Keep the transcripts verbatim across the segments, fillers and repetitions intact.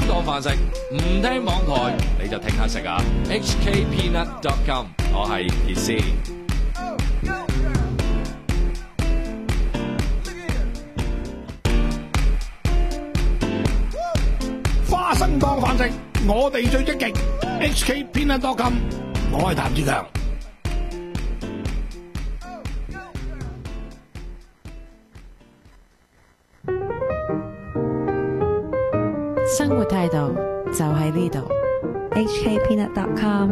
當飯食，唔聽網台你就聽下食啊 ！H K Peanut dot com， 我係傑斯。 花生當飯食，我哋最積極。H K Peanut dot com， 我係譚志強。 生活態度就喺呢度。 H K Peanut dot com。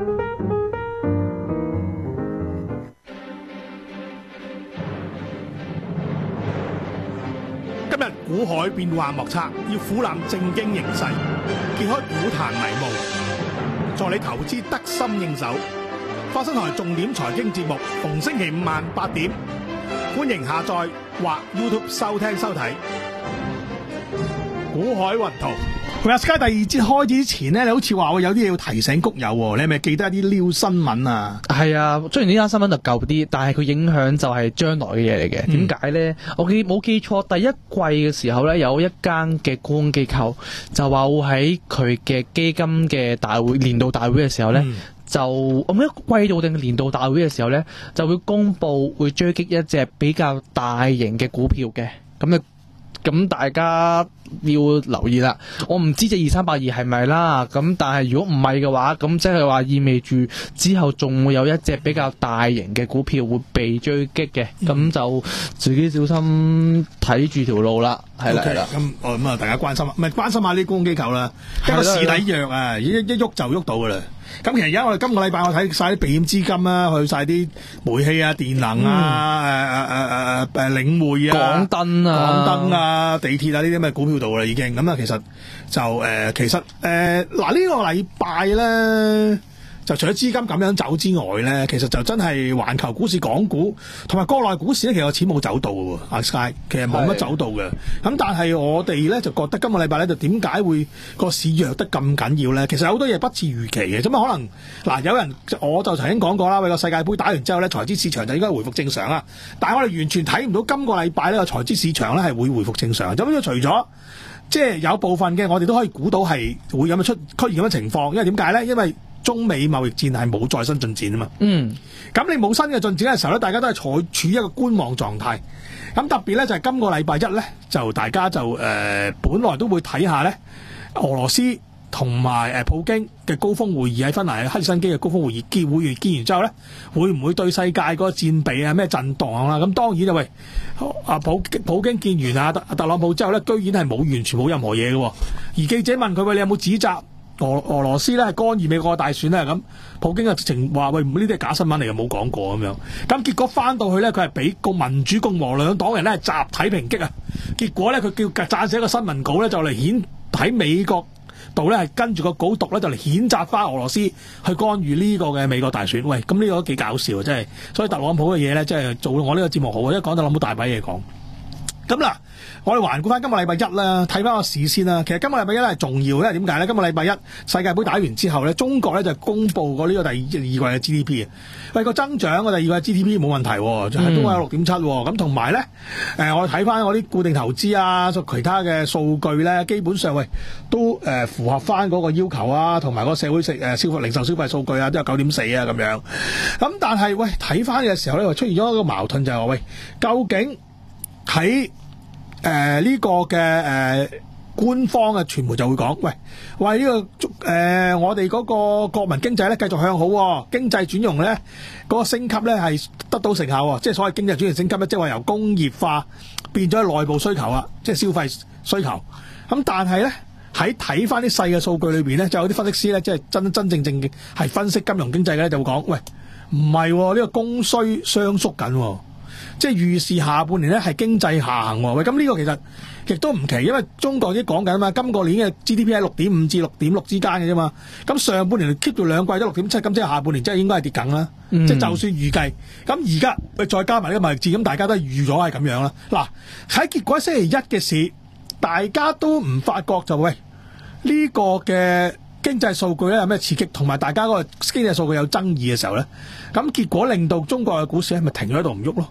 今日股海變幻莫測，要俯瞰正經形勢，揭開股壇迷霧，助你投資得心應手。花生台重點財經節目，逢星期五晚八點，歡迎下載或 YouTube 收聽收睇。股海雲圖。喂，阿 Sky，第二節開始之前咧，你好似話我有啲嘢要提醒谷友，你係咪記得一啲撩新聞啊？ 係啊，雖然呢單新聞就舊啲，但係佢影響就係將來嘅嘢嚟嘅。點解咧？我記冇記錯，第一季嘅時候咧，有一間嘅沽空機構就話會喺佢嘅基金嘅大會年度大會嘅時候咧，嗯、就我唔記得季度定年度大會嘅時候咧，就會公佈會追擊一隻比較大型嘅股票嘅。咁啊，咁大家要留意啦，我唔知隻二三八二係咪啦，咁但係如果唔係嘅話，咁即係話意味住之後仲會有一隻比較大型嘅股票會被追擊嘅，咁、嗯、就自己小心睇住條路啦，係啦係啦。 咁哦咁啊，大家關心啊，唔係關心下啲公機構啦，一個市底弱啊，一一喐就喐到噶啦。咁其實而家我哋今個禮拜我睇晒啲避險資金啦，去晒啲煤氣啊、電能啊、誒誒誒誒誒領匯啊、港燈啊、港燈啊、地鐵啊呢啲咁嘅股票度啦已經。咁啊，其實就誒、呃，其實誒嗱呢個禮拜咧，就除咗資金咁樣走之外咧，其實就真係環球股市、港股同埋國內股市咧，其實個錢冇走到嘅喎，阿 Sky 其實冇乜走到嘅。咁但係我哋咧就覺得今個禮拜咧就點解會個市弱得咁緊要咧？其實有好多嘢不似預期嘅，咁啊可能嗱有人我就曾經講過啦，為個世界盃打完之後咧，財資市場就應該回復正常啦。但係我哋完全睇唔到今個禮拜呢個財資市場咧係會回復正常。咁樣除咗即係有部分嘅，我哋都可以估到係會有咁出出現咁嘅情況，因為點解咧？因為中美貿易戰係冇再新進展啊嘛，嗯，咁你冇新嘅進展嘅時候咧，大家都係處處於一個觀望狀態。咁特別咧就係、是、今個禮拜一咧，就大家就誒、呃、本來都會睇下咧俄羅斯同埋誒普京嘅高峰會議喺芬蘭赫爾辛基嘅高峰會議結會完結完之後咧，會唔會對世界嗰個戰備啊咩震盪啦？咁當然就喂阿普普京見完阿特特朗普之後咧，居然係冇完全冇任何嘢嘅，而記者問佢喂，你有冇指責俄俄羅斯咧係干預美國嘅大選咧？咁普京啊直情話喂，呢啲係假新聞嚟嘅，冇講過咁樣。咁結果翻到去咧，佢係俾個民主共和兩黨人咧係集體抨擊啊！結果咧佢叫撰寫一個新聞稿咧，就嚟顯喺美國度咧係跟住個稿讀咧，就嚟譴責翻俄羅斯去干預呢個嘅美國大選。喂，咁呢個都幾搞笑啊！真係，所以特朗普嘅嘢咧，真係做我呢個節目好啊！因為講特朗普大把嘢講。咁嗱，我哋環顧翻今個禮拜一啦，睇翻個市先啦。其實今個禮拜一係重要，因為點解咧？今個禮拜一世界盃打完之後咧，中國咧就公布過呢個第二二季嘅 G D P 啊。喂，個增長個第二季 G D P 冇問題，就係都係有六點七。咁同埋咧，誒我哋睇翻我啲固定投資啊，其他嘅數據咧，基本上喂都誒符合翻嗰個要求啊，同埋個社會食誒消費零售消費數據啊，都有九點四啊咁樣。咁但係喂睇翻嘅時候咧，出現咗一個矛盾就係話喂，究竟喺誒、呃、呢、這個嘅誒、呃、官方嘅傳媒就會講，喂喂呢、這個誒、呃、我哋嗰個國民經濟咧繼續向好、哦，經濟轉容咧嗰、那個升級咧係得到成效、哦，即係所謂經濟轉型升級咧，即係話由工業化變咗內部需求啊，即係消費需求。咁但係咧喺睇翻啲細嘅數據裏邊咧，就有啲分析師咧，即係真真正正嘅係分析金融經濟嘅咧，就會講，喂唔係呢個供需雙縮緊、哦。即係預示下半年咧係經濟下行喎，喂咁呢個其實亦都唔奇，因為中國已經講緊啊嘛，今個年嘅 G D P 係六點五至六點六之間嘅啫嘛，咁上半年 keep 住兩季都六點七，咁即係下半年即係應該係跌緊啦，嗯、即係就算預計，咁而家喂再加埋呢個貿易戰，咁大家都係預咗係咁樣啦。嗱喺結果星期一嘅市，大家都唔發覺就喂呢、呢個嘅經濟數據咧有咩刺激，同埋大家嗰個經濟數據有爭議嘅時候咧，咁結果令到中國嘅股市係咪停咗喺度唔喐咯？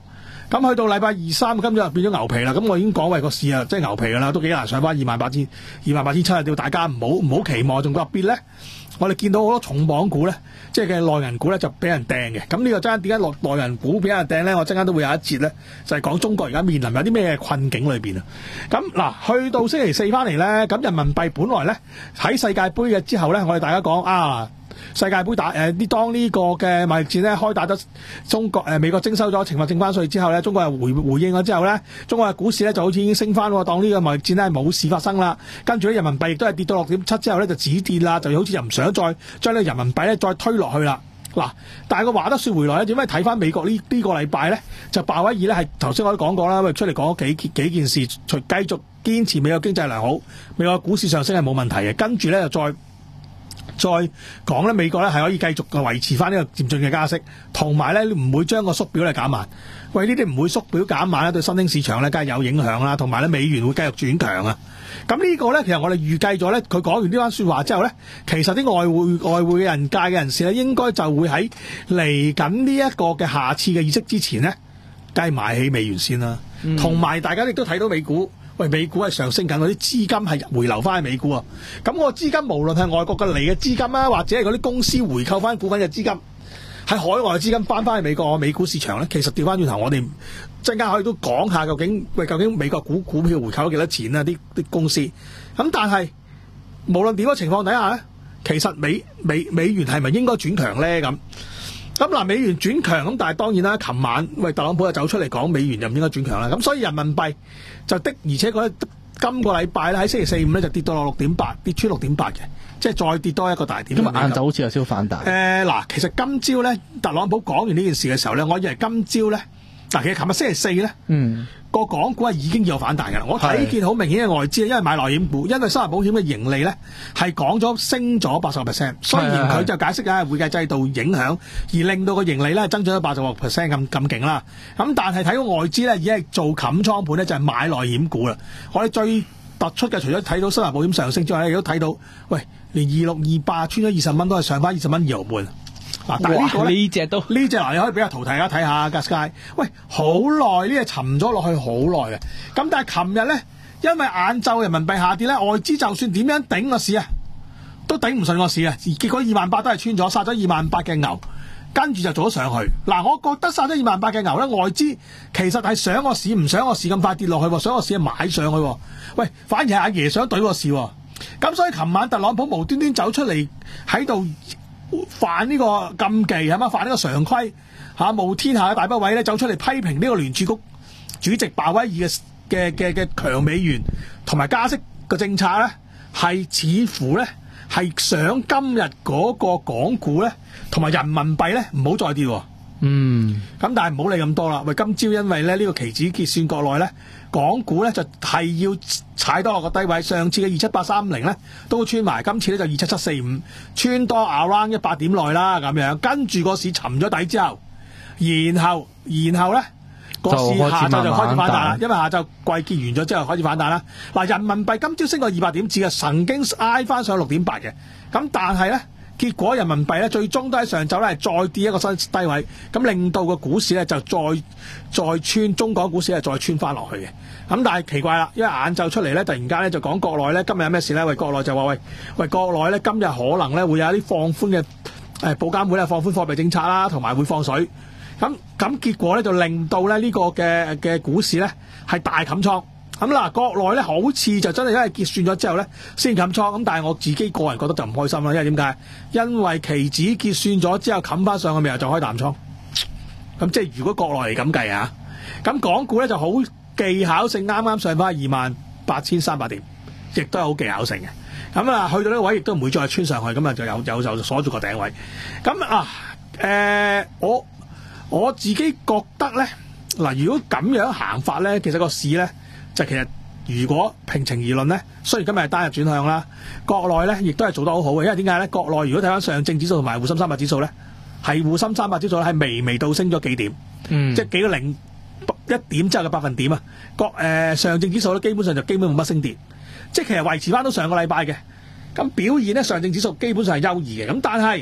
咁去到禮拜二三，今日就變咗牛皮啦。咁我已經講為個市啊，即係牛皮㗎啦，都幾難上翻二萬八千、二萬八千七啊！叫大家唔好唔好期望，仲特別咧，我哋見到好多重磅股咧，即係嘅內銀股咧就俾人掟嘅。咁呢個真係點解落內銀股俾人掟咧？我陣間都會有一節咧，就係講中國而家面臨有啲咩困境裏邊啊。咁嗱，去到星期四翻嚟咧，咁人民幣本來咧喺世界盃嘅之後咧，我哋大家講啊。世界盃打誒呢、呃、當呢個嘅貿易戰咧開打咗，中國誒、呃、美國徵收咗懲罰性關稅之後咧，中國係回回應咗之後咧，中國嘅股市咧就好似已經升翻喎，當呢個貿易戰咧冇事發生啦。跟住咧人民幣亦都係跌到六點七之後咧就止跌啦，就好似又唔想再將呢個人民幣咧再推落去啦。嗱，但係個話得説回來咧，點解睇翻美國呢呢、呢個禮拜咧就鮑威爾咧係頭先我都講過啦，喂出嚟講咗幾幾件事，除繼續堅持美國經濟良好，美國股市上升係冇問題嘅，跟住咧就再。再講咧，美國咧係可以繼續維持翻呢個漸進嘅加息，同埋咧唔會將個縮表咧減慢。喂，呢啲唔會縮表減慢咧，對新興市場咧梗係有影響啦，同埋咧美元會繼續轉強啊。咁呢個咧其實我哋預計咗咧，佢講完呢番説話之後咧，其實啲外匯外匯嘅人界嘅人士咧，應該就會喺嚟緊呢一個嘅下次嘅議息之前咧，梗係買起美元先啦。同埋、嗯、大家亦都睇到美股。喂，美股係上升緊，嗰啲資金係回流翻去美股啊！咁個資金無論係外國嘅嚟嘅資金啊，或者係嗰啲公司回購翻股份嘅資金，喺海外嘅資金翻翻去美國美股市場咧，其實調翻轉頭，我哋陣間可以都講下究竟喂究竟美國股股票回購咗幾多錢啊？啲啲公司咁，但係無論點嘅情況底下咧，其實美美美元係咪應該轉強咧？咁咁嗱，美元轉強咁，但係當然啦，琴晚喂特朗普就走出嚟講美元就唔應該轉強啦。咁所以人民幣就的，而且佢今個禮拜咧喺星期四五咧就跌到落六點八，跌穿六點八嘅，即係再跌多一個大點。 咁啊，晏晝好似有少少反彈。誒嗱、呃，其實今朝咧特朗普講完呢件事嘅時候咧，我以為今朝咧嗱，其實琴日星期四咧，嗯。個港股係已經有反彈㗎啦，我睇見好明顯嘅外資，因為買內險股，因為生活保險嘅盈利咧係講咗升咗八十個 percent， 雖然佢就解釋緊係會計制度影響，而令到個盈利咧增長咗八十個 percent 咁咁勁啦。咁但係睇到外資咧已經係做冚倉盤咧，就係買內險股啦。我哋最突出嘅除咗睇到生活保險上升之外咧，亦都睇到，喂，連二六二八穿咗二十蚊都係上翻二十蚊二毫半。嗱，但係呢個呢隻都呢隻嗱，你可以俾個圖大家睇下 Gasky。喂，好耐呢隻沉咗落去好耐嘅。咁但係琴日咧，因為晏晝人民幣下跌咧，外資就算點樣頂個市啊，都頂唔順個市啊。結果二萬八都係穿咗，殺咗二萬八嘅牛，跟住就做咗上去。嗱，我覺得殺咗二萬八嘅牛咧，外資其實係想個市唔想個市咁快跌落去，想個市係買上去。喂，反而係阿爺想懟個市。咁所以琴晚特朗普無端端走出嚟喺度犯呢個禁忌係嘛，犯呢個常規嚇，冒天下嘅大不韙咧，走出嚟批評呢個聯儲局主席鮑威爾嘅嘅嘅嘅強美元同埋加息嘅政策咧，係似乎咧係想今日嗰個港股咧同埋人民幣咧唔好再跌喎。嗯，咁但係唔好理咁多啦。喂，今朝因為咧呢個期指結算國內咧，港股咧就係要踩多落個低位。上次嘅二七八三零咧都穿埋，今次咧就二七七四五穿多 around 一百點內啦咁樣。跟住個市沉咗底之後，然後然後咧個市下晝就開始反彈啦，因為下晝季結完咗之後開始反彈啦。嗱，人民幣今朝升過二百點子嘅，曾經挨翻上六點八嘅，咁但係咧。結果人民幣咧最終都喺上晝咧係再跌一個新低位，咁令到個股市咧就再再穿，中港股市係再穿翻落去嘅。咁但係奇怪啦，因為晏晝出嚟咧，突然間咧就講國內咧今日有咩事咧？喂，國內就話喂喂國內咧今日可能咧會有一啲放寬嘅誒保監會咧放寬貨幣政策啦，同埋會放水。咁咁結果咧就令到咧呢個嘅嘅股市咧係大冚倉。咁嗱，國內咧好似就真係因為結算咗之後咧先冚倉，咁但係我自己個人覺得就唔開心啦，因為點解？因為期指結算咗之後冚翻上去，咪又就開淡倉。咁即係如果國內嚟咁計啊，咁港股咧就好技巧性，啱啱上翻二萬八千三百點，亦都係好技巧性嘅。咁啊，去到呢個位亦都唔會再穿上去，咁啊就有有就鎖住個頂位。咁啊，誒、呃，我我自己覺得咧，嗱，如果咁樣行法咧，其實個市咧。就其實如果平情而論咧，雖然今日係單日轉向啦，國內咧亦都係做得好好嘅，因為點解咧？國內如果睇翻上證指數同埋滬深三百指數咧，係滬深三百指數係微微倒升咗幾點，嗯、即係幾個零一點之後嘅百分點啊。國誒、呃、上證指數咧基本上就基本冇乜升跌，即係其實維持翻到上個禮拜嘅咁表現咧，上證指數基本上係優異嘅。咁但係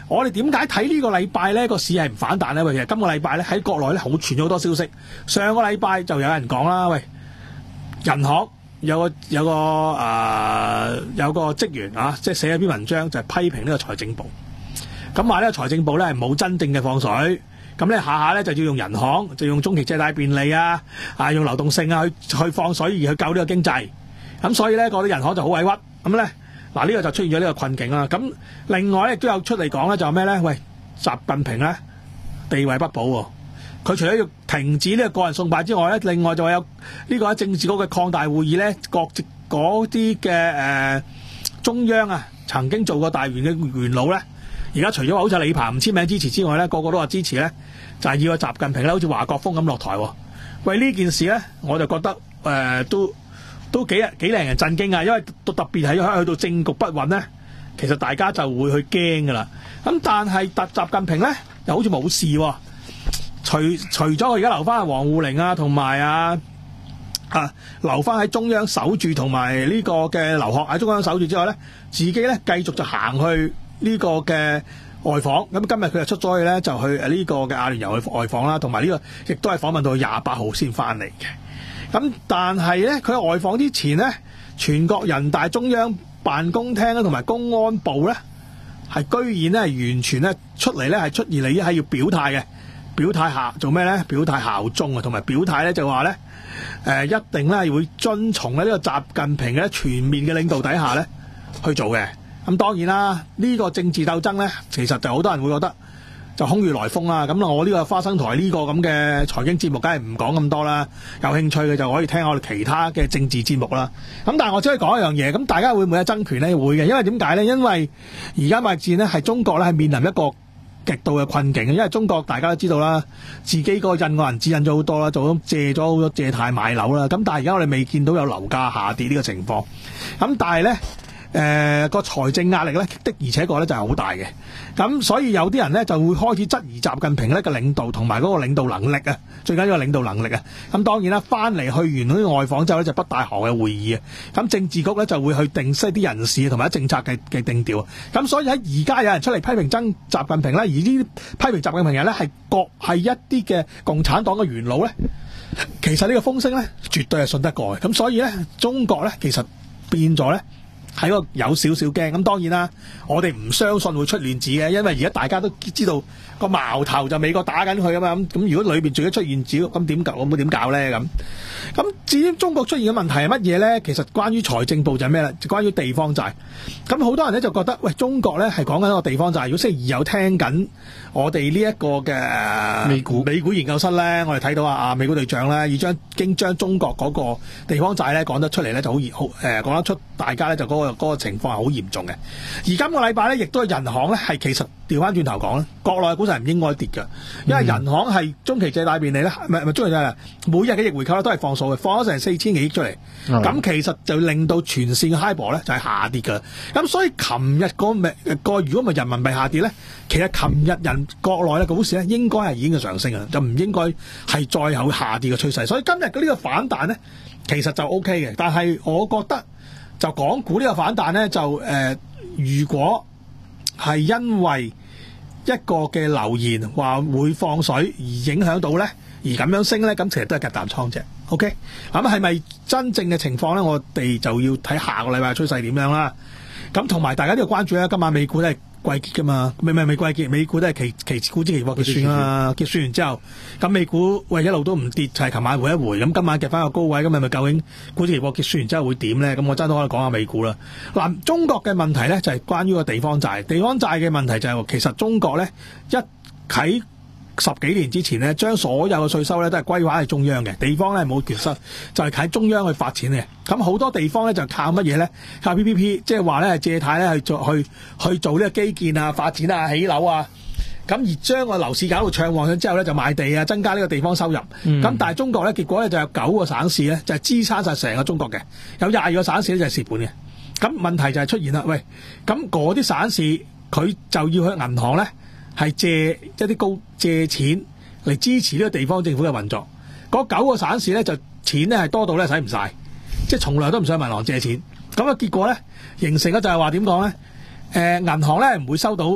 我哋點解睇呢個禮拜咧個市係唔反彈咧？喂，其實今個禮拜咧喺國內咧好傳咗好多消息。上個禮拜就有人講啦，喂，人行有個有個誒、呃、有個職員啊，即係寫咗篇文章就係批評呢個財政部，咁話呢個財政部咧係冇真正嘅放水，咁咧下下咧就要用人行，就用中期借貸便利啊，啊用流動性啊去去放水而去救呢個經濟，咁所以咧嗰啲人行就好委屈，咁咧。嗱，呢個就出現咗呢個困境啦。咁另外咧亦都有出嚟講咧，就係咩咧？喂，習近平咧地位不保喎。佢除咗要停止呢個個人送派之外咧，另外就有呢個喺政治局嘅擴大會議咧，各嗰啲嘅誒中央啊曾經做過大員嘅元老咧，而家除咗話好似李鵬唔簽名支持之外咧，個個都話支持咧，就係、是、要個習近平咧，好似華國鋒咁落台喎。喂，呢件事咧，我就覺得誒、呃、都。都幾幾令人震驚啊！因為特別係去到政局不穩咧，其實大家就會去驚噶啦。咁但係特習近平咧又好似冇事喎。除除咗佢而家留翻阿王滬寧啊，同埋啊啊留翻喺中央守住，同埋呢個嘅劉鶴喺中央守住之外咧，自己咧繼續就行去呢個嘅外訪。咁今日佢就出咗去咧，就去呢個嘅阿聯酋去外訪啦，同埋呢個亦都係訪問到廿八號先翻嚟嘅。咁但係咧，佢喺外訪之前咧，全國人大中央辦公廳同埋公安部咧，係居然咧係完全咧出嚟咧係出現嚟係要表態嘅，表態下做咩咧？表態效忠啊，同埋表態咧就話咧，誒一定咧係會遵從咧呢個習近平嘅全面嘅領導底下咧去做嘅。咁當然啦，呢個政治鬥爭咧，其實就好多人會覺得。就空穴來風啦，咁我呢個花生台呢個咁嘅財經節目，梗係唔講咁多啦。有興趣嘅就可以聽我哋其他嘅政治節目啦。咁但係我只可以講一樣嘢，咁大家會唔會有爭權呢？會嘅，因為點解呢？因為而家貿易戰呢係中國咧係面臨一個極度嘅困境，因為中國大家都知道啦，自己個印個銀紙印咗好多啦，做咗借咗好多借貸買樓啦。咁但係而家我哋未見到有樓價下跌呢個情況。咁但係呢。誒、呃、個財政壓力咧的而且確咧就係好大嘅，咁所以有啲人咧就會開始質疑習近平咧嘅領導同埋嗰個領導能力啊，最緊要係領導能力啊。咁當然啦，翻嚟去完嗰啲外訪之後咧就北大河嘅會議啊，咁政治局咧就會去定息啲人事同埋政策嘅嘅定調。咁所以喺而家有人出嚟批評真習近平咧，而呢啲批評習近平嘅人咧係各係一啲嘅共產黨嘅元老咧，其實呢個風聲咧絕對係信得過嘅。咁所以咧中國咧其實變咗咧。係個有少少驚，咁當然啦，我哋唔相信會出亂子嘅，因為而家大家都知道個矛頭就美國打緊佢啊嘛，咁咁如果裏邊仲要出現子，咁點搞？咁會點搞咧？咁咁至於中國出現嘅問題係乜嘢咧？其實關於財政部就係咩咧？就關於地方債。咁好多人咧就覺得，喂，中國咧係講緊一個地方債。如果星期二有聽緊我哋呢一個嘅美股美股研究室咧，我哋睇到啊啊美股隊長咧，已將經將中國嗰個地方債咧講得出嚟咧，就好熱好誒講得出，大家咧就嗰、嗰個嗰、嗰個情況係好嚴重嘅。而今個禮拜咧，亦都係人行咧係其實調翻轉頭講咧，國內股市係唔應該跌嘅，因為人行係中期借貸便利咧，唔係唔係中期借貸，每日嘅逆回購咧都係放數嘅，放咗成四千幾億出嚟，咁、嗯、其實就令到全線嘅 HIBOR 咧就係下跌㗎。咁所以琴日個咪個如果咪人民幣下跌咧，其實琴日人國內嘅股市咧應該係已經嘅上升嘅，就唔應該係再有下跌嘅趨勢。所以今日嘅呢個反彈咧，其實就 O K 嘅。但係我覺得就港股呢個反彈咧，就誒、呃、如果係因為一個嘅留言話會放水而影響到咧，而咁樣升咧，咁其實都係夾淡倉啫。OK，咁係咪真正嘅情況咧？我哋就要睇下個禮拜嘅趨勢點樣啦。咁同埋大家都要關注咧，今晚美股都係季結噶嘛，未未未季結，美股都係期期股之期貨結算啦，結算完之後，咁美股喂一路都唔跌，就係、是、琴晚回一回，咁今晚夾翻個高位，咁係咪究竟股之期貨結算完之後會點咧？咁我真都可以講下美股啦。嗱，中國嘅問題咧就係、是、關於個地方債，地方債嘅問題就係、是、其實中國咧一喺十幾年之前咧，將所有嘅稅收咧都係歸還係中央嘅，地方咧冇權收，就係喺中央去發展嘅。咁好多地方咧就靠乜嘢咧？靠 P P P， 即係話咧係借貸咧去做去去做呢個基建啊、發展啊、起樓啊。咁而將個樓市搞到暢旺咗之後咧，就賣地啊，增加呢個地方收入。咁、嗯、但係中國咧，結果咧就有九個省市咧就係支撐晒成個中國嘅，有廿二個省市咧就係蝕本嘅。咁問題就係出現啦，喂，咁嗰啲省市佢就要去銀行咧。係借一啲高借錢嚟支持呢個地方政府嘅運作，嗰九個省市咧就錢咧係多到咧使唔晒，即係從來都唔想銀行借錢。咁啊結果咧形成咗就係話點講咧？誒、呃、銀行咧唔會收到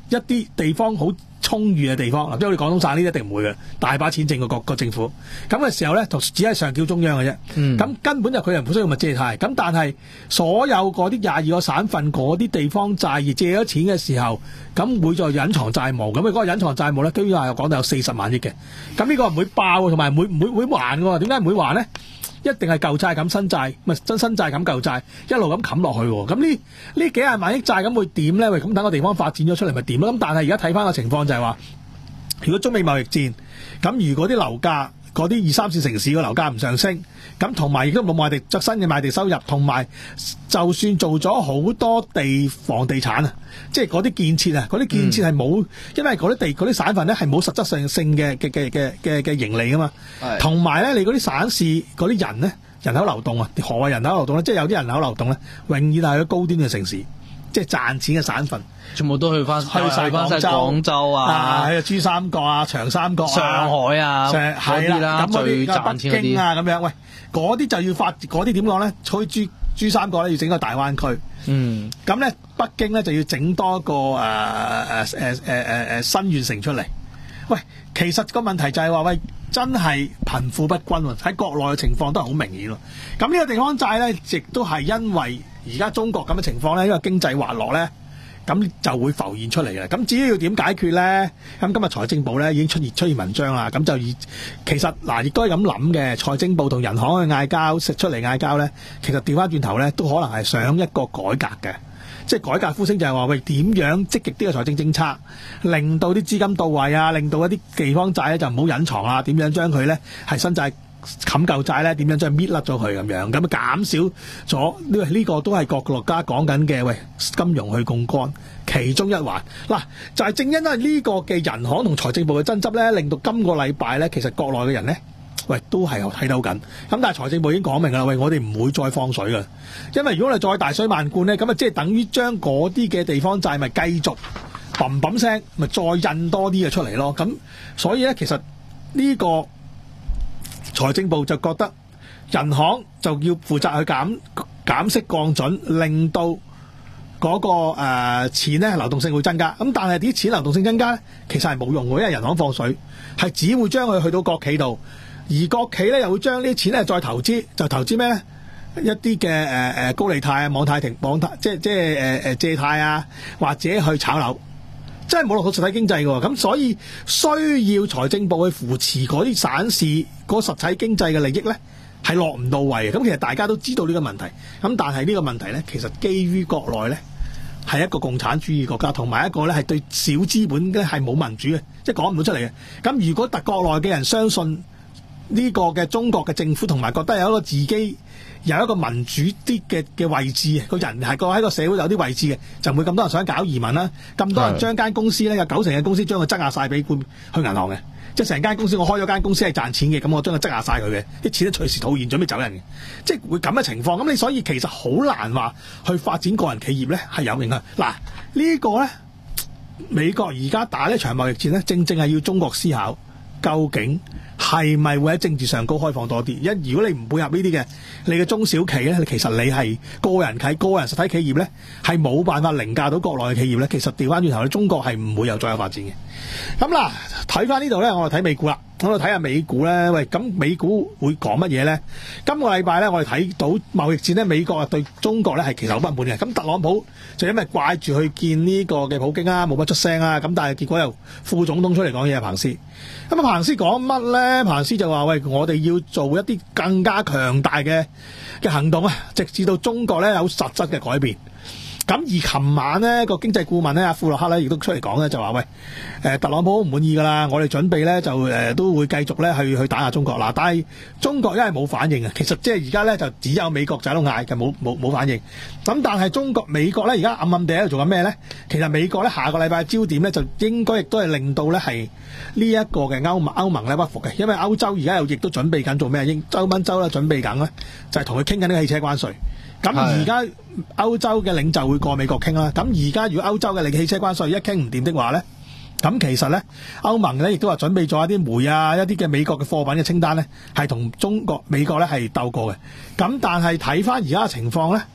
一啲地方好充裕嘅地方，嗱，即係我哋廣東省呢啲一定唔會嘅，大把錢剩個國個政府。咁嘅時候咧，就只係上繳中央嘅啫。咁、嗯、根本就佢又唔需要咪借貸。咁但係所有嗰啲廿二個省份嗰啲地方債而借咗錢嘅時候，咁會再隱藏債務。咁佢嗰個隱藏債務咧，基本上講到有四十萬億嘅。咁呢個唔會爆，同埋唔會唔會會還嘅。點解唔會還咧？一定係舊債咁新債，咪真新債咁舊債，一路咁冚落去。咁呢呢幾廿萬億債咁會點咧？喂，咁等個地方發展咗出嚟咪點咯？咁但係而家睇翻個情況就係話，如果中美貿易戰，咁如果啲樓價嗰啲二三線城市嘅樓價唔上升，咁同埋亦都冇賣地新嘅賣地收入，同埋就算做咗好多地房地產啊，即係嗰啲建設啊，嗰啲建設係冇、嗯，因為嗰啲地嗰啲省份咧係冇實質性性嘅嘅嘅嘅嘅嘅盈利噶嘛，同埋咧你嗰啲省市嗰啲人咧人口流動啊，何謂人口流動咧？即係有啲人口流動咧，永遠係去高端嘅城市，即係賺錢嘅省份。 全部都去翻去晒廣州、廣州啊，喺珠三角啊、長三角啊、 上海啊， 係啦，咁最賺錢嗰啲北京啊咁樣，喂，嗰啲就要發，嗰啲點講咧？去珠珠三角咧要整個大灣區，嗯，咁咧北京咧就要整多個誒誒誒誒誒誒新縣城出嚟。喂，其實個問題就係話，喂，真係貧富不均喎，喺國內嘅情況都係好明顯咯。咁呢個地方債咧，亦都係因為而家中國咁嘅情況咧，因為經濟滑落咧。咁就會浮現出嚟嘅。咁至於要點解決咧？咁今日財政部咧已經出現出現文章啦。咁就以其實嗱，亦都係咁諗嘅。財政部同人行去嗌交，食出嚟嗌交咧，其實調翻轉頭咧，都可能係想一個改革嘅，即係改革呼聲就係話，喂，點樣積極啲嘅財政政策，令到啲資金到位啊，令到一啲地方債咧就唔好隱藏啦，點樣將佢咧係新債冚舊債咧，點樣將搣甩咗佢咁樣，咁減少咗呢？呢個都係各國家講緊嘅，喂，金融去槓桿其中一環。嗱，就係、是、正因為呢個嘅人行同財政部嘅爭執咧，令到今個禮拜咧，其實國內嘅人咧，喂，都係睇到緊。咁但係財政部已經講明㗎啦，喂，我哋唔會再放水㗎，因為如果你再大水漫灌咧，咁啊即係等於將嗰啲嘅地方債咪繼續砰砰聲，咪再印多啲嘅出嚟咯。咁所以咧，其實呢、這個財政部就覺得人行就要負責去減減息降準，令到嗰、那個誒、呃、錢咧流動性會增加。咁但係啲錢流動性增加咧，其實係冇用嘅，因為人行放水係只會將佢去到國企度，而國企咧又會將呢啲錢咧再投資，就投資咩咧？一啲嘅誒誒高利貸啊、網貸停網貸，即係即係誒誒借貸啊，或者去炒樓。真係冇落到實體經濟嘅，咁所以需要財政部去扶持嗰啲省市嗰實體經濟嘅利益咧，係落唔到位嘅。咁其實大家都知道呢個問題，咁但係呢個問題咧，其實基於國內咧係一個共產主義國家，同埋一個咧係對小資本咧係冇民主嘅，即係講唔到出嚟嘅。咁如果特國內嘅人相信呢個嘅中國嘅政府，同埋覺得有一個自己有一個民主啲嘅嘅位置，個人係個喺個社會有啲位置嘅，就唔會咁多人想搞移民啦。咁多人將間公司咧，有九成嘅公司將佢質押晒俾去銀行嘅，即係成間公司我開咗間公司係賺錢嘅，咁我將佢質押晒佢嘅，啲錢都隨時套現準備走人嘅，即係會咁嘅情況。咁你所以其實好難話去發展個人企業咧係有影響。嗱、這個、呢個咧美國而家打呢場貿易戰咧，正正係要中國思考究竟係咪會喺政治上高開放多啲？一如果你唔配合呢啲嘅，你嘅中小企咧，其實你係個人企、個人實體企業咧，係冇辦法凌駕到國內嘅企業咧。其實調翻轉頭咧，中國係唔會有再有發展嘅。咁嗱，睇翻呢度咧，我哋睇美股啦。我哋睇下美股咧，喂，咁美股會講乜嘢咧？今個禮拜咧，我哋睇到貿易戰咧，美國啊對中國咧係其實好不滿嘅。咁特朗普就因為掛住去見呢個嘅普京啊，冇乜出聲啊。咁但係結果又副總統出嚟講嘢，彭斯。咁啊，彭斯講乜咧？彭斯就話：喂，我哋要做一啲更加強大嘅嘅行動啊，直至到中國咧有實質嘅改變。咁而琴晚呢個經濟顧問咧阿庫洛克咧亦都出嚟講咧，就話：喂，誒特朗普好唔滿意㗎啦，我哋準備咧就誒、呃、都會繼續咧去去打壓中國嗱，但係中國因為冇反應啊，其實即係而家咧就只有美國就喺度嗌嘅，冇冇冇反應。咁但係中國美國咧而家暗暗地喺度做緊咩咧？其實美國咧下個禮拜焦點咧就應該亦都係令到咧係呢一個嘅歐盟歐盟咧屈服嘅，因為歐洲而家又亦都準備緊做咩？英歐盟洲咧準備緊咧就係同佢傾緊呢個汽車關稅。咁而家歐洲嘅領袖會過美國傾啦。咁而家如果歐洲嘅汽車關稅一傾唔掂的話咧，咁其實咧歐盟咧亦都話準備咗一啲煤啊、一啲嘅美國嘅貨品嘅清單咧，係同中國美國咧係鬥過嘅。咁但係睇翻而家嘅情況咧，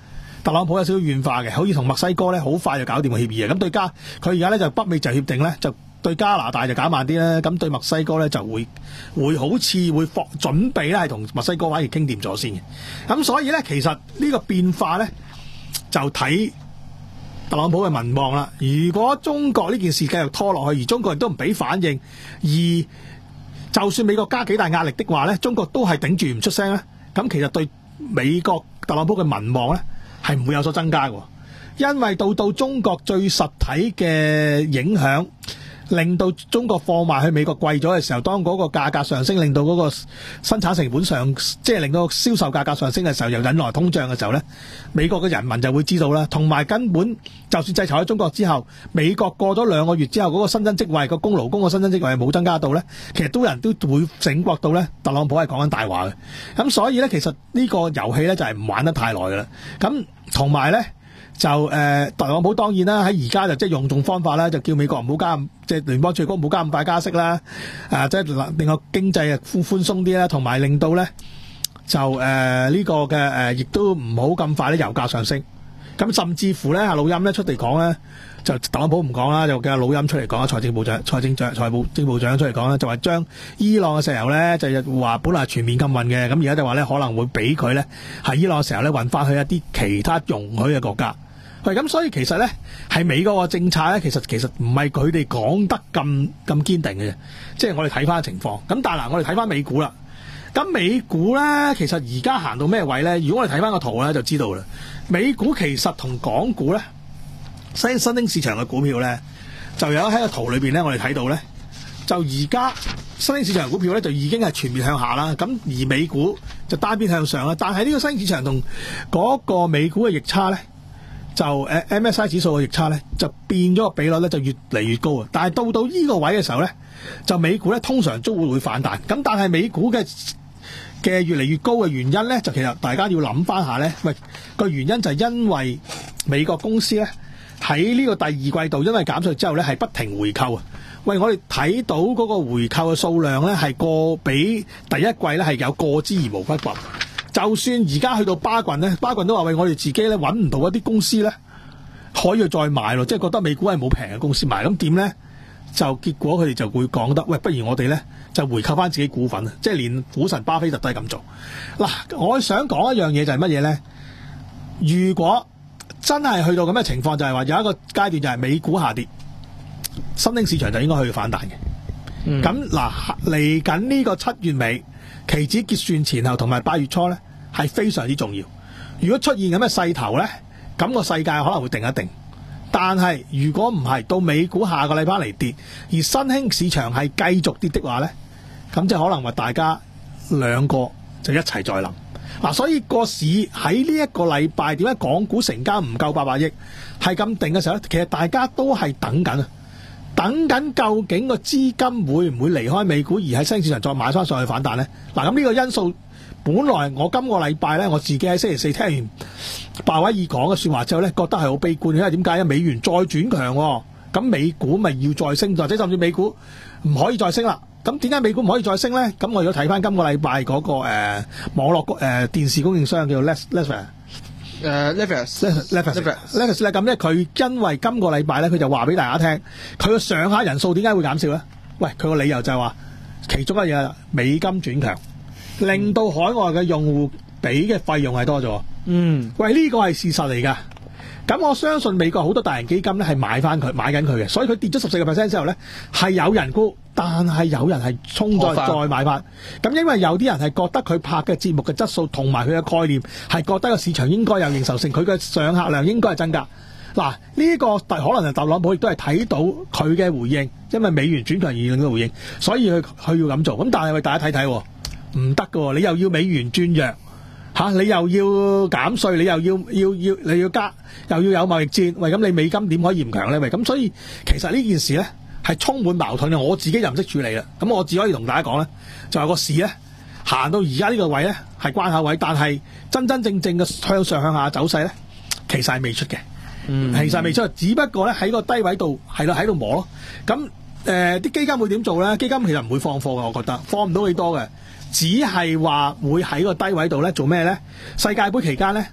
特朗普有少少軟化嘅，好似同墨西哥咧好快就搞掂個協議啊。咁對加佢而家咧就北美就協定咧，就對加拿大就減慢啲啦。咁對墨西哥咧就會會好似會放準備咧係同墨西哥反而傾掂咗先嘅。咁所以咧其實呢個變化咧就睇特朗普嘅民望啦。如果中國呢件事繼續拖落去，而中國人都唔俾反應，而就算美國加幾大壓力的話咧，中國都係頂住唔出聲咧，咁其實對美國特朗普嘅民望咧係唔會有所增加嘅，因為到到中國最實體嘅影響，令到中國貨賣去美國貴咗嘅時候，當嗰個價格上升，令到嗰個生產成本上，即係令到銷售價格上升嘅時候，又引來通脹嘅時候咧，美國嘅人民就會知道啦。同埋根本就算制裁咗中國之後，美國過咗兩個月之後，嗰個新增職位個工勞工嘅新增職位係冇增加到咧，其實都人都會醒覺到咧，特朗普係講緊大話嘅。咁所以咧，其實呢個遊戲咧就係唔玩得太耐㗎啦。咁同埋咧。就誒、呃，特朗普當然啦，喺而家就即係用種方法啦，就叫美國唔好加，即係聯邦儲備局唔好加咁快加息啦，啊，即係令個經濟啊寬寬鬆啲啦，同埋令到咧就誒呢、呃這個嘅誒，亦、呃、都唔好咁快咧油價上升。咁甚至乎咧，阿老欽咧出嚟講咧，就特朗普唔講啦，就叫阿老欽出嚟講，財政部長、財政長、財務政部長出嚟講啦，就話將伊朗嘅石油咧就話本來係全面禁運嘅，咁而家就話咧可能會俾佢咧喺伊朗嘅石油咧運翻去一啲其他容許嘅國家。喂，咁所以其實咧，係美國個政策咧，其實其實唔係佢哋講得咁咁堅定嘅啫。即係我哋睇翻情況。咁但係嗱，我哋睇翻美股啦。咁美股咧，其實而家行到咩位咧？如果我哋睇翻個圖咧，就知道啦。美股其實同港股咧，新新興市場嘅股票咧，就有喺個圖裏邊咧，我哋睇到咧，就而家新興市場嘅股票咧，就已經係全面向下啦。咁而美股就單邊向上啦。但係呢個新興市場同嗰個美股嘅逆差咧，就誒 M S I 指數嘅逆差咧，就變咗個比率咧，就越嚟越高啊！但係到到呢個位嘅時候咧，就美股咧通常都會會反彈。咁但係美股嘅嘅越嚟越高嘅原因咧，就其實大家要諗翻下咧，喂，個原因就係因為美國公司咧喺呢個第二季度因為減稅之後咧係不停回購啊！喂，我哋睇到嗰個回購嘅數量咧係過比第一季咧係有過之而無不及。就算而家去到巴郡咧，巴郡都話喂，我哋自己咧揾唔到一啲公司咧可以再買咯，即係覺得美股係冇平嘅公司買，咁點咧？就結果佢哋就會講得喂，不如我哋咧就回購翻自己股份啊！即係連股神巴菲特都係咁做。嗱，我想講一樣嘢就係乜嘢咧？如果真係去到咁嘅情況，就係話有一個階段就係美股下跌，新興市場就應該去反彈嘅。咁嗱、嗯，嚟緊呢個七月尾期指結算前後同埋八月初咧，係非常之重要。如果出現咁嘅勢頭咧，咁個世界可能會定一定。但係如果唔係，到美股下個禮拜嚟跌，而新興市場係繼續跌的話咧，咁即係可能話大家兩個就一齊再諗。嗱、啊，所以個市喺呢一個禮拜點解港股成交唔夠八百億係咁定嘅時候咧，其實大家都係等緊啊，等緊究竟個資金會唔會離開美股而喺新興市場再買翻上去反彈咧？嗱、啊，咁呢個因素本來我今個禮拜咧，我自己喺星期四聽完鮑威爾講嘅說話之後咧，覺得係好悲觀，因為點解？因為美元再轉強，咁美股咪要再升，或者甚至美股唔可以再升啦。咁點解美股唔可以再升咧？咁我如果睇翻今個禮拜嗰個誒、呃、網絡誒、呃、電視供應商叫做 Les Lesver 誒 Levis Levis Levis 咧，咁咧佢因為今個禮拜咧，佢就話俾大家聽，佢個上下人數點解會減少咧？喂，佢個理由就係話其中一樣美金轉強，令到海外嘅用戶俾嘅費用係多咗。嗯，喂，呢個係事實嚟㗎。咁我相信美國好多大型基金咧係買翻佢買緊佢嘅，所以佢跌咗十四個 percent 之後咧係有人沽，但係有人係衝再再買翻。咁因為有啲人係覺得佢拍嘅節目嘅質素同埋佢嘅概念係覺得個市場應該有認受性，佢嘅上客量應該係增加。嗱，呢個可能係特朗普亦都係睇到佢嘅回應，因為美元轉強而令到回應，所以佢佢要咁做。咁但係為大家睇睇，唔得㗎，你又要美元轉弱。吓、啊！你又要減稅，你又要要要你要加，又要有貿易戰，喂，咁你美金點可以唔強咧？喂，咁所以其實呢件事咧係充滿矛盾嘅，我自己又唔識處理啦。咁我只可以同大家講咧，就係個市咧行到而家呢個位咧係關口位，但係真真正正嘅向上向下走勢咧，其實係未出嘅，嗯，其實係未出，只不過咧喺個低位度係咯喺度摸咯。咁誒啲基金會點做咧？基金其實唔會放貨嘅，我覺得放唔到幾多嘅。只係話會喺個低位度咧做咩咧？世界盃期間咧，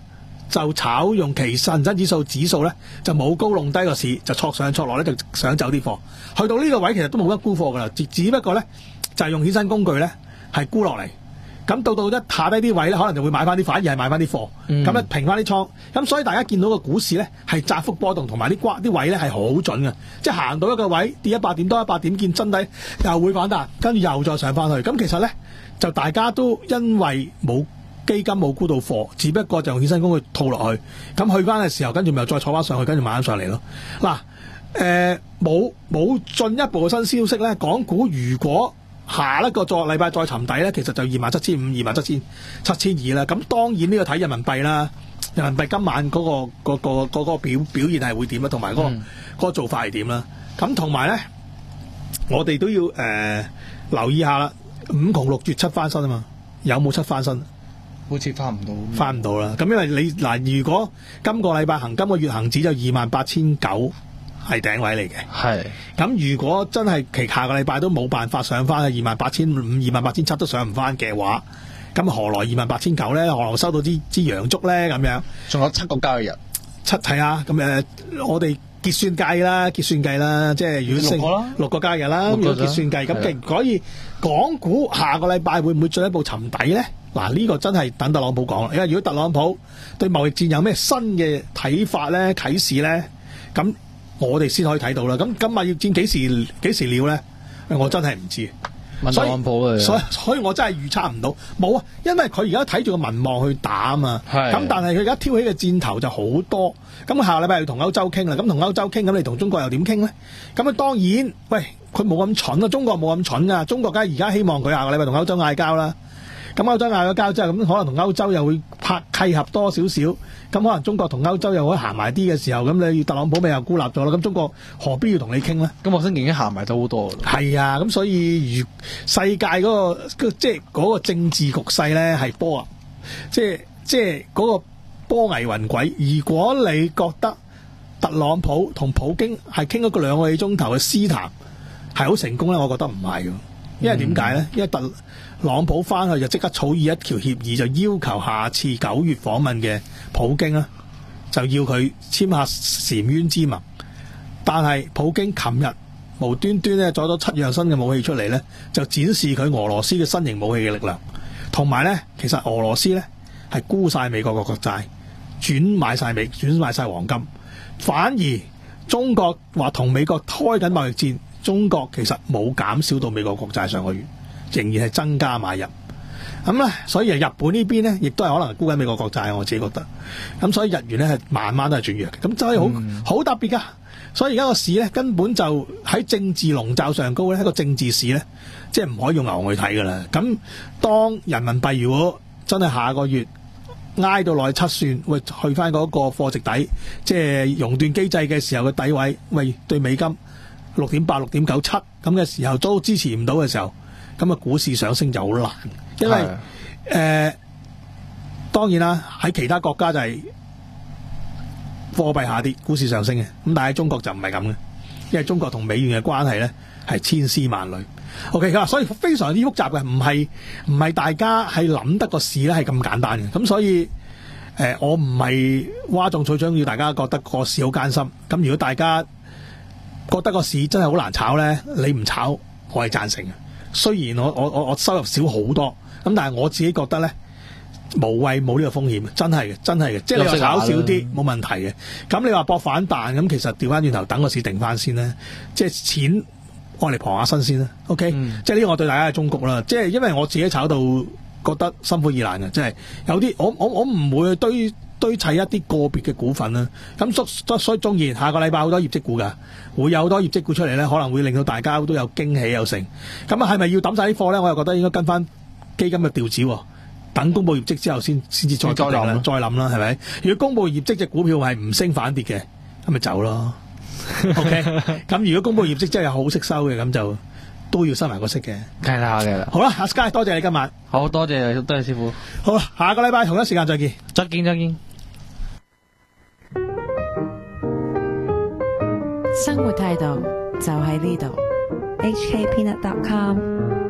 就炒用期恒生指數指數咧，就冇高弄低個市，就挫上挫落咧，就想走啲貨。去到呢個位其實都冇得沽貨噶啦，只只不過咧就係、是、用衍生工具咧係沽落嚟。咁到到一下低啲位咧，可能就會買翻啲，反而係買翻啲貨，咁咧、嗯、平翻啲倉。咁所以大家見到個股市咧係窄幅波動，同埋啲瓜啲位咧係好準嘅，即係行到一個位跌一百點多一百點見真底，又會反彈，跟住又再上翻去。咁其實咧就大家都因為冇基金冇沽到貨，只不過就用衍生工具套落去，咁去翻嘅時候，跟住咪又再坐翻上去，跟住買翻上嚟咯。嗱，誒冇冇進一步嘅新消息咧，港股如果下一個再禮拜再沉底咧，其實就二萬七千五、二萬七千七千二啦。咁當然呢個睇人民幣啦，人民幣今晚嗰、嗰個嗰、嗰個嗰、嗰個表表現係會點啦，同埋嗰個、嗯、個做法係點啦。咁同埋咧，我哋都要誒、呃、留意下啦。五窮六絕七翻身啊嘛，有冇七翻身？ 好似翻唔到， 翻唔到啦。咁因為你嗱，如果今個禮拜行今個月恒指就二萬八千九。係頂位嚟嘅，係咁。如果真係其下個禮拜都冇辦法上翻去二萬八千五、二萬八千七都上唔翻嘅話，咁何來二萬八千九咧？何來收到支支陽燭咧？咁樣仲有七個交易日， 七係啊。咁誒，我哋結算計啦，結算計啦，即係如果升六個六個交易日啦，咁結算計咁，既可以港股下個禮拜會唔會進一步沉底咧？嗱，呢個真係等特朗普講啦。因為如果特朗普對貿易戰有咩新嘅睇法咧、啟示咧，咁我哋先可以睇到啦。咁今貿易戰幾時幾時了咧？我真係唔知。 問特朗普啊， 所以所以，所以我真係預測唔到。冇啊，因為佢而家睇住個民望去打啊嘛。咁但係佢而家挑起嘅箭頭就好多。咁下禮拜要同歐洲傾啦。咁同歐洲傾，咁你同中國又點傾咧？咁啊當然，喂，佢冇咁蠢啊。中國冇咁蠢啊。中國梗係而家希望佢下個禮拜同歐洲嗌交啦。咁歐洲嗌咗交之後，咁可能同歐洲又會拍契合多少少，咁可能中國同歐洲又可以行埋啲嘅時候，咁你特朗普咪又孤立咗啦？咁中國何必要同你傾咧？ 咁我星期已經行埋咗好多啦。係啊，咁所以如世界嗰、嗰個即係嗰個政治局勢咧係波啊，即係即係嗰個波危雲詭。如果你覺得特朗普同普京係傾咗個兩個幾鐘頭嘅私談係好成功咧，我覺得唔係嘅，因為點解咧？因為特朗普翻去就即刻草擬一條協議，就要求下次九月訪問嘅普京啦，就要佢簽下澶淵之盟。但係普京琴日無端端咧攞咗七樣新嘅武器出嚟咧，就展示佢俄羅斯嘅新型武器嘅力量。同埋咧，其實俄羅斯咧係沽晒美國嘅國債，轉買晒美轉買晒黃金。反而中國話同美國開緊貿易戰，中國其實冇減少到美國國債上個月。仍然係增加買入，咁咧，所以日本呢邊咧，亦都係可能沽緊美國國債，我自己覺得。咁所以日元咧係慢慢都係轉弱嘅，咁真係好好特別噶。所以而家個市咧根本就喺政治籠罩上高咧，一個政治市咧，即係唔可以用牛去睇噶啦。咁當人民幣如果真係下個月挨到落去七算，喂去翻嗰個貨值底，即係熔斷機制嘅時候嘅底位，喂對美金六點八、六點九七咁嘅時候都支持唔到嘅時候。咁啊，股市上升就好難，因為誒、呃、當然啦，喺其他國家就係貨幣下跌，股市上升嘅。咁但係喺中國就唔係咁嘅，因為中國同美元嘅關係咧係千絲萬縷。OK，咁所以非常之複雜嘅，唔係唔係大家係諗得個市咧係咁簡單嘅。咁所以誒、呃，我唔係嘩眾取寵，要大家覺得個市好艱辛。咁如果大家覺得個市真係好難炒咧，你唔炒，我係贊成嘅。雖然我我我我收入少好多，咁但係我自己覺得咧無謂冇呢個風險，真係嘅，真係嘅，即係你話炒少啲冇問題嘅。咁你話搏反彈，咁其實調翻轉頭等個市定翻先啦，即係錢我嚟傍下身先啦。OK，、嗯、即係呢個我對大家嘅忠告啦。即係因為我自己炒到覺得心灰意冷嘅，即係有啲我我我唔會去堆堆砌一啲個別嘅股份啦。咁所所以縱然下個禮拜好多業績股㗎，會有好多業績股出嚟咧，可能會令到大家都有驚喜有成。咁啊，係咪要抌晒啲貨咧？我又覺得應該跟翻基金嘅調子，等公佈業績之後先先至再再諗啦，再諗啦，係咪？如果公佈業績隻股票係唔升反跌嘅，咁咪走咯。OK，咁如果公佈業績真係好息收嘅，咁就都要收埋個息嘅。 係啦，係啦。 好啦，阿 Sky， 多謝你今晚。 好多謝多謝師傅。 好啦，下個禮拜同一時間再見。 再見，再見。 生活態度就喺呢度。 H K Peanut dot com